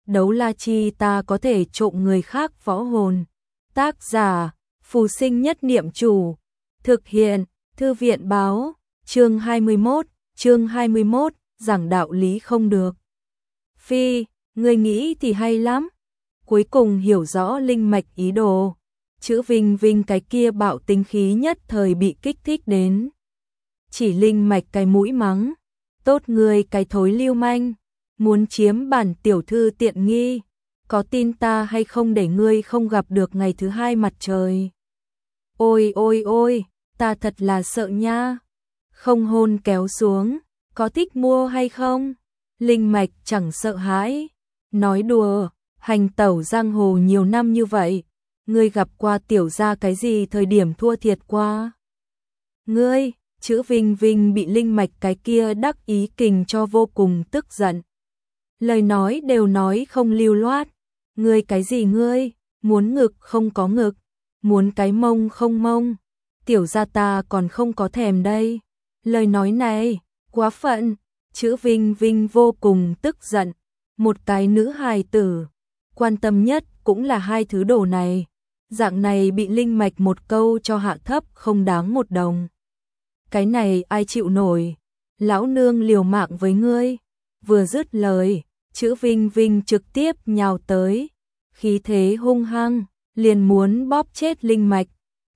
đấu la chi ta có thể trộm người khác võ hồn. Tác giả, Phù Sinh Nhất Niệm Chủ. Thực hiện, Thư viện báo, chương 21, giảng đạo lý không được. Phi, người nghĩ thì hay lắm. Cuối cùng hiểu rõ linh mạch ý đồ. Chữ Vinh Vinh cái kia bạo tính khí nhất thời bị kích thích đến. Chỉ linh mạch cái mũi mắng. Tốt người cái thối lưu manh. Muốn chiếm bản tiểu thư tiện nghi. Có tin ta hay không để ngươi không gặp được ngày thứ hai mặt trời. Ôi ôi ôi, ta thật là sợ nha. Không hôn kéo xuống, có thích mua hay không? Linh mạch chẳng sợ hãi. Nói đùa, hành tẩu giang hồ nhiều năm như vậy. Ngươi gặp qua tiểu gia cái gì thời điểm thua thiệt qua? Ngươi, chữ Vinh Vinh bị linh mạch cái kia đắc ý kình cho vô cùng tức giận. Lời nói đều nói không lưu loát. Ngươi cái gì ngươi, muốn ngực không có ngực, muốn cái mông không mông. Tiểu gia ta còn không có thèm đây. Lời nói này, quá phận. Chữ Vinh Vinh vô cùng tức giận. Một cái nữ hài tử, quan tâm nhất cũng là hai thứ đồ này. Dạng này bị linh mạch một câu cho hạ thấp không đáng một đồng. Cái này ai chịu nổi. Lão nương liều mạng với ngươi. Vừa dứt lời, chữ Vinh Vinh trực tiếp nhào tới. Khí thế hung hăng, liền muốn bóp chết linh mạch.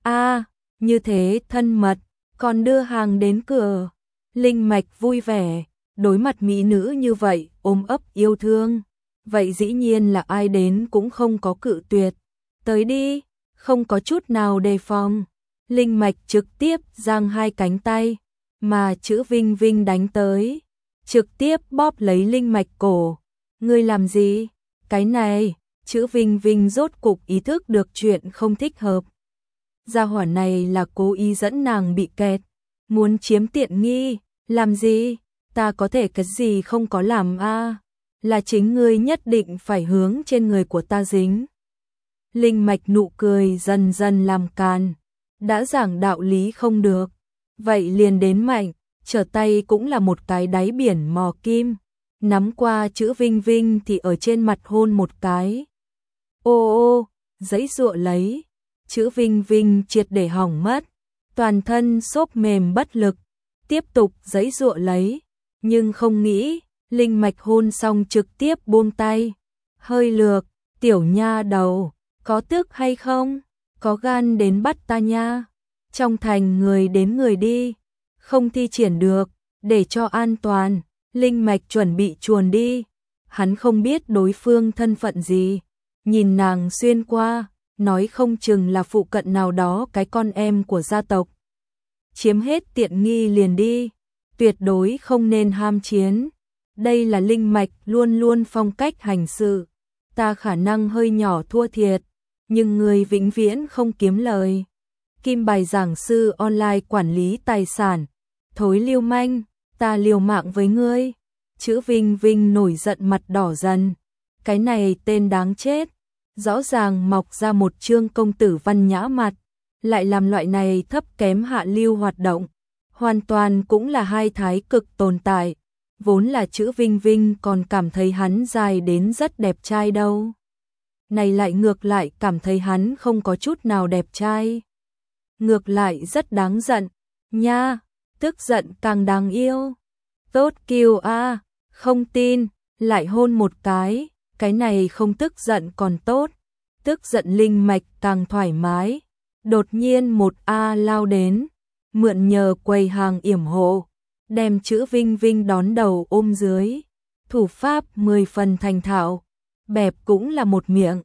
Như thế thân mật, còn đưa hàng đến cửa. Linh mạch vui vẻ, đối mặt mỹ nữ như vậy, ôm ấp yêu thương. Vậy dĩ nhiên là ai đến cũng không có cự tuyệt. Tới đi, không có chút nào đề phòng. Linh mạch trực tiếp giang hai cánh tay, mà chữ Vinh Vinh đánh tới. Trực tiếp bóp lấy linh mạch cổ. Ngươi làm gì? Cái này, chữ Vinh Vinh rốt cục ý thức được chuyện không thích hợp. Gia hỏa này là cố ý dẫn nàng bị kẹt. Muốn chiếm tiện nghi, làm gì? Ta có thể cái gì không có làm là chính ngươi nhất định phải hướng trên người của ta dính. Linh mạch nụ cười dần dần làm càn. Đã giảng đạo lý không được. Vậy liền đến mạnh, trở tay cũng là một cái đáy biển mò kim. Nắm qua chữ Vinh Vinh thì ở trên mặt hôn một cái. Ô, giãy giụa lấy. Chữ Vinh Vinh triệt để hỏng mất. Toàn thân xốp mềm bất lực. Tiếp tục giãy giụa lấy. Nhưng không nghĩ, linh mạch hôn xong trực tiếp buông tay. Hơi lược, tiểu nha đầu, có tức hay không? Có gan đến bắt ta nha. Trong thành người đến người đi. Không thi triển được, để cho an toàn. Linh mạch chuẩn bị chuồn đi. Hắn không biết đối phương thân phận gì. Nhìn nàng xuyên qua, nói không chừng là phụ cận nào đó cái con em của gia tộc. Chiếm hết tiện nghi liền đi. Tuyệt đối không nên ham chiến. Đây là linh mạch luôn luôn phong cách hành sự. Ta khả năng hơi nhỏ thua thiệt, nhưng người vĩnh viễn không kiếm lời. Kim bài giảng sư online quản lý tài sản. Thối lưu manh, ta liều mạng với ngươi. Chữ Vinh Vinh nổi giận mặt đỏ dần. Cái này tên đáng chết. Rõ ràng mọc ra một chương công tử văn nhã mặt. Lại làm loại này thấp kém hạ lưu hoạt động. Hoàn toàn cũng là hai thái cực tồn tại. Vốn là chữ Vinh Vinh còn cảm thấy hắn dài đến rất đẹp trai đâu. Này lại ngược lại cảm thấy hắn không có chút nào đẹp trai. Ngược lại rất đáng giận. Nha, tức giận càng đáng yêu. Tốt kiều không tin, lại hôn một cái. Cái này không tức giận còn tốt. Tức giận linh mạch càng thoải mái. Đột nhiên một lao đến. Mượn nhờ quầy hàng yểm hộ. Đem chữ Vinh Vinh đón đầu ôm dưới. Thủ pháp 10 phần thành thạo. Bẹp cũng là một miệng.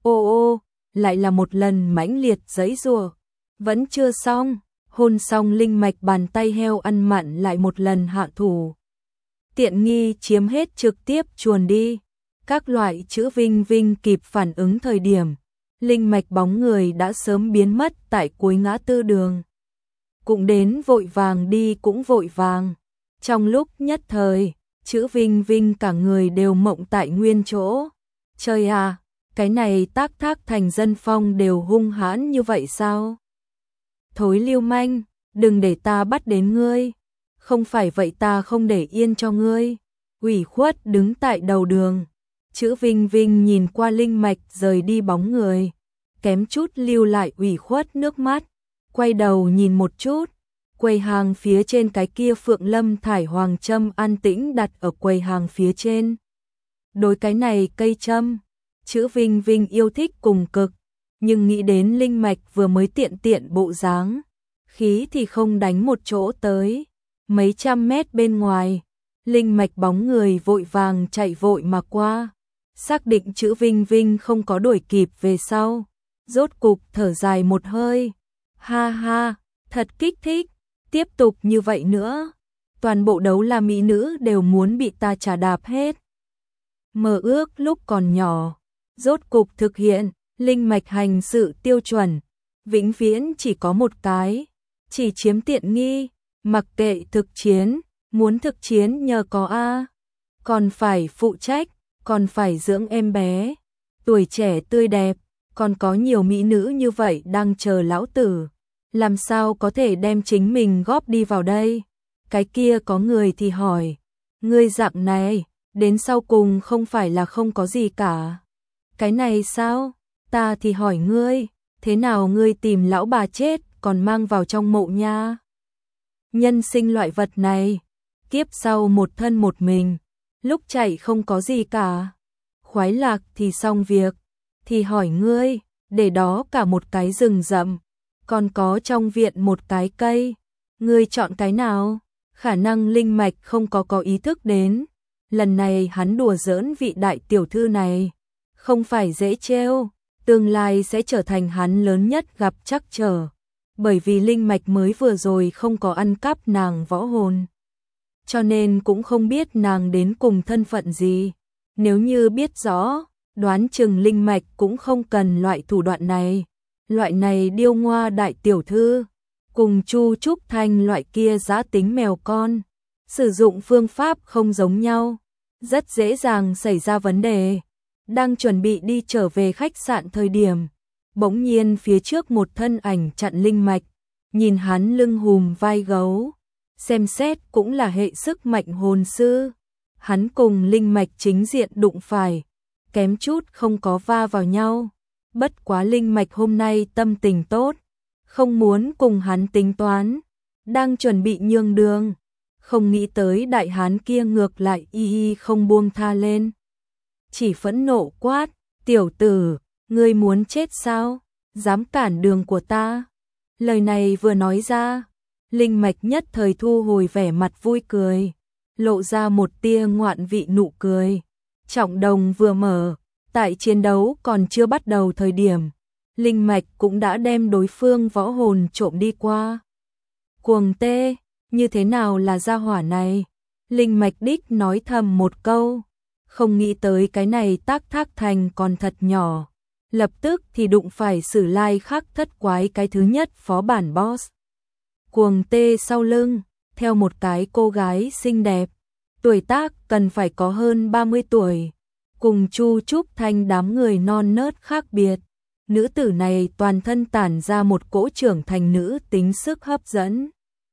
Ô, lại là một lần mãnh liệt giãy giụa. Vẫn chưa xong, hôn xong linh mạch bàn tay heo ăn mặn lại một lần hạ thủ. Tiện nghi chiếm hết trực tiếp chuồn đi. Các loại chữ Vinh Vinh kịp phản ứng thời điểm. Linh mạch bóng người đã sớm biến mất tại cuối ngã tư đường. Cũng đến vội vàng đi cũng vội vàng. Trong lúc nhất thời, chữ Vinh Vinh cả người đều mộng tại nguyên chỗ. Trời cái này Tác Thác thành dân phong đều hung hãn như vậy sao? Thối lưu manh, đừng để ta bắt đến ngươi. Không phải vậy ta không để yên cho ngươi. Ủy khuất đứng tại đầu đường. Chữ Vinh Vinh nhìn qua linh mạch rời đi bóng người, kém chút lưu lại ủy khuất nước mắt, quay đầu nhìn một chút, quầy hàng phía trên cái kia Phượng Lâm thải hoàng châm an tĩnh đặt ở quầy hàng phía trên. Đối cái này cây châm, chữ Vinh Vinh yêu thích cùng cực, nhưng nghĩ đến linh mạch vừa mới tiện tiện bộ dáng, khí thì không đánh một chỗ tới, mấy trăm mét bên ngoài, linh mạch bóng người vội vàng chạy vội mà qua, xác định chữ Vinh Vinh không có đuổi kịp về sau, rốt cục thở dài một hơi, ha ha, thật kích thích, tiếp tục như vậy nữa, toàn bộ đấu la mỹ nữ đều muốn bị ta trà đạp hết. Mơ ước lúc còn nhỏ, rốt cục thực hiện, linh mạch hành sự tiêu chuẩn, vĩnh viễn chỉ có một cái, chỉ chiếm tiện nghi, mặc kệ thực chiến, muốn thực chiến nhờ có A, còn phải phụ trách, còn phải dưỡng em bé, tuổi trẻ tươi đẹp, còn có nhiều mỹ nữ như vậy đang chờ lão tử, làm sao có thể đem chính mình góp đi vào đây. Cái kia có người thì hỏi, ngươi dạng này, đến sau cùng không phải là không có gì cả. Cái này sao? Ta thì hỏi ngươi, thế nào ngươi tìm lão bà chết còn mang vào trong mộ nha? Nhân sinh loại vật này, kiếp sau một thân một mình, lúc chạy không có gì cả. Khoái lạc thì xong việc, thì hỏi ngươi, để đó cả một cái rừng rậm, còn có trong viện một cái cây, ngươi chọn cái nào? Khả năng linh mạch không có ý thức đến, lần này hắn đùa giỡn vị đại tiểu thư này, không phải dễ trêu, tương lai sẽ trở thành hắn lớn nhất gặp trắc trở, bởi vì linh mạch mới vừa rồi không có ăn cắp nàng võ hồn, cho nên cũng không biết nàng đến cùng thân phận gì, nếu như biết rõ, đoán chừng linh mạch cũng không cần loại thủ đoạn này điêu ngoa đại tiểu thư, cùng Chu Trúc Thanh loại kia dã tính mèo con, sử dụng phương pháp không giống nhau, rất dễ dàng xảy ra vấn đề. Đang chuẩn bị đi trở về khách sạn thời điểm, bỗng nhiên phía trước một thân ảnh chặn linh mạch, nhìn hắn lưng hùm vai gấu, xem xét cũng là hệ sức mạnh hồn sư, hắn cùng linh mạch chính diện đụng phải, kém chút không có va vào nhau, bất quá linh mạch hôm nay tâm tình tốt, không muốn cùng hắn tính toán, đang chuẩn bị nhường đường, không nghĩ tới đại hán kia ngược lại y không buông tha lên. Chỉ phẫn nộ quát, tiểu tử, ngươi muốn chết sao, dám cản đường của ta. Lời này vừa nói ra, linh mạch nhất thời thu hồi vẻ mặt vui cười, lộ ra một tia ngoạn vị nụ cười. Trọng đồng vừa mở, tại chiến đấu còn chưa bắt đầu thời điểm, linh mạch cũng đã đem đối phương võ hồn trộm đi qua. Cuồng tê, như thế nào là gia hỏa này? Linh mạch đích nói thầm một câu, không nghĩ tới cái này tác thác thành còn thật nhỏ. Lập tức thì đụng phải Sử Lai Khắc thất quái cái thứ nhất phó bản boss. Cuồng tê sau lưng, theo một cái cô gái xinh đẹp, tuổi tác cần phải có hơn 30 tuổi, cùng Chu Trúc Thanh đám người non nớt khác biệt. Nữ tử này toàn thân tản ra một cỗ trưởng thành nữ tính sức hấp dẫn.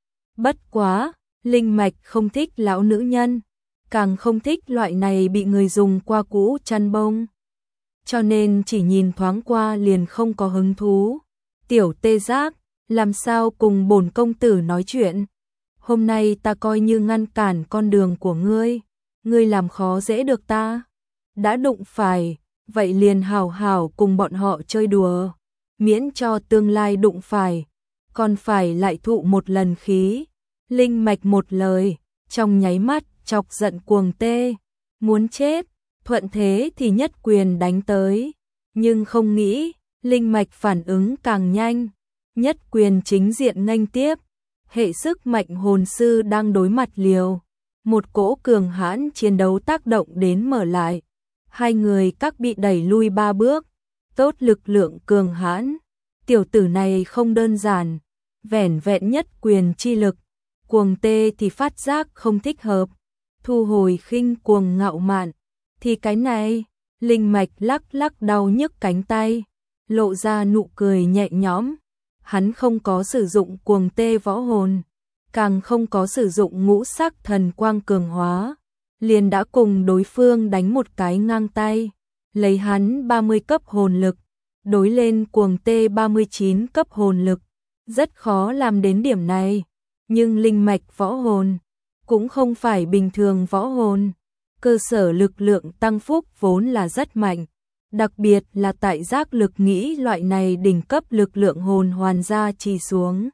Bất quá, linh mạch không thích lão nữ nhân, càng không thích loại này bị người dùng qua cũ chăn bông. Cho nên chỉ nhìn thoáng qua liền không có hứng thú. Tiểu tê giác, làm sao cùng bổn công tử nói chuyện? Hôm nay ta coi như ngăn cản con đường của ngươi làm khó dễ được ta. Đã đụng phải, vậy liền hào hào cùng bọn họ chơi đùa, miễn cho tương lai đụng phải, còn phải lại thụ một lần khí. Linh mạch một lời, trong nháy mắt chọc giận cuồng tê, muốn chết, thuận thế thì nhất quyền đánh tới, nhưng không nghĩ, linh mạch phản ứng càng nhanh, nhất quyền chính diện nghênh tiếp, hệ sức mạnh hồn sư đang đối mặt liều, một cỗ cường hãn chiến đấu tác động đến mở lại, hai người các bị đẩy lui 3 bước, tốt lực lượng cường hãn, tiểu tử này không đơn giản, vẻn vẹn nhất quyền chi lực, cuồng tê thì phát giác không thích hợp, thu hồi khinh cuồng ngạo mạn, thì cái này, linh mạch lắc lắc đau nhức cánh tay, lộ ra nụ cười nhẹ nhõm, hắn không có sử dụng cuồng tê võ hồn, càng không có sử dụng ngũ sắc thần quang cường hóa, liền đã cùng đối phương đánh một cái ngang tay, lấy hắn 30 cấp hồn lực, đối lên cuồng tê 39 cấp hồn lực, rất khó làm đến điểm này, nhưng linh mạch võ hồn cũng không phải bình thường võ hồn, cơ sở lực lượng tăng phúc vốn là rất mạnh, đặc biệt là tại giác lực nghĩ loại này đỉnh cấp lực lượng hồn hoàn gia trì xuống.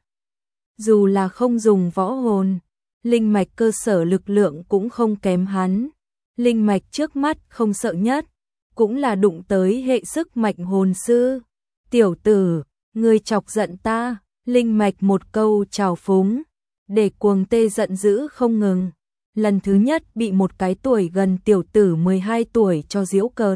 Dù là không dùng võ hồn, linh mạch cơ sở lực lượng cũng không kém hắn. Linh mạch trước mắt không sợ nhất, cũng là đụng tới hệ sức mạnh hồn sư. Tiểu tử, ngươi chọc giận ta, linh mạch một câu trào phúng, để cuồng tê giận dữ không ngừng. Lần thứ nhất bị một cái tuổi gần tiểu tử 12 tuổi cho giễu cợt.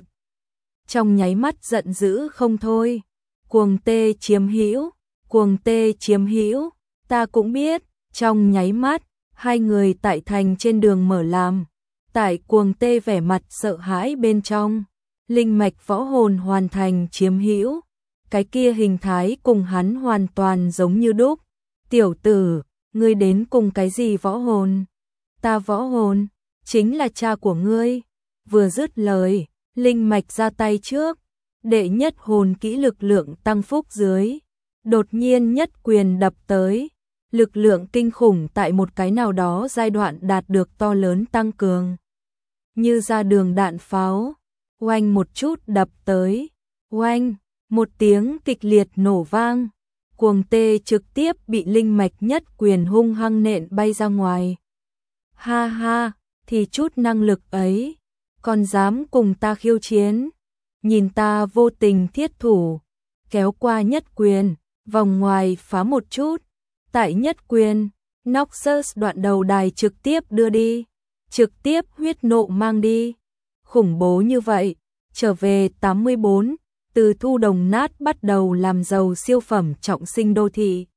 Trong nháy mắt giận dữ không thôi. Cuồng tê chiếm hữu, cuồng tê chiếm hữu, ta cũng biết, trong nháy mắt, hai người tại thành trên đường mở làm. Tại cuồng tê vẻ mặt sợ hãi bên trong, linh mạch võ hồn hoàn thành chiếm hữu, cái kia hình thái cùng hắn hoàn toàn giống như đúc. Tiểu tử, ngươi đến cùng cái gì võ hồn? Ta võ hồn, chính là cha của ngươi. Vừa dứt lời, linh mạch ra tay trước, đệ nhất hồn kỹ lực lượng tăng phúc dưới, đột nhiên nhất quyền đập tới, lực lượng kinh khủng tại một cái nào đó giai đoạn đạt được to lớn tăng cường. Như ra đường đạn pháo, oanh một chút đập tới, oanh, một tiếng kịch liệt nổ vang, cuồng tê trực tiếp bị linh mạch nhất quyền hung hăng nện bay ra ngoài. Ha ha, thì chút năng lực ấy, còn dám cùng ta khiêu chiến, nhìn ta vô tình thiết thủ, kéo qua nhất quyền, vòng ngoài phá một chút, tại nhất quyền, Noxus đoạn đầu đài trực tiếp đưa đi, trực tiếp huyết nộ mang đi, khủng bố như vậy, trở về 84, từ thu đồng nát bắt đầu làm giàu siêu phẩm trọng sinh đô thị.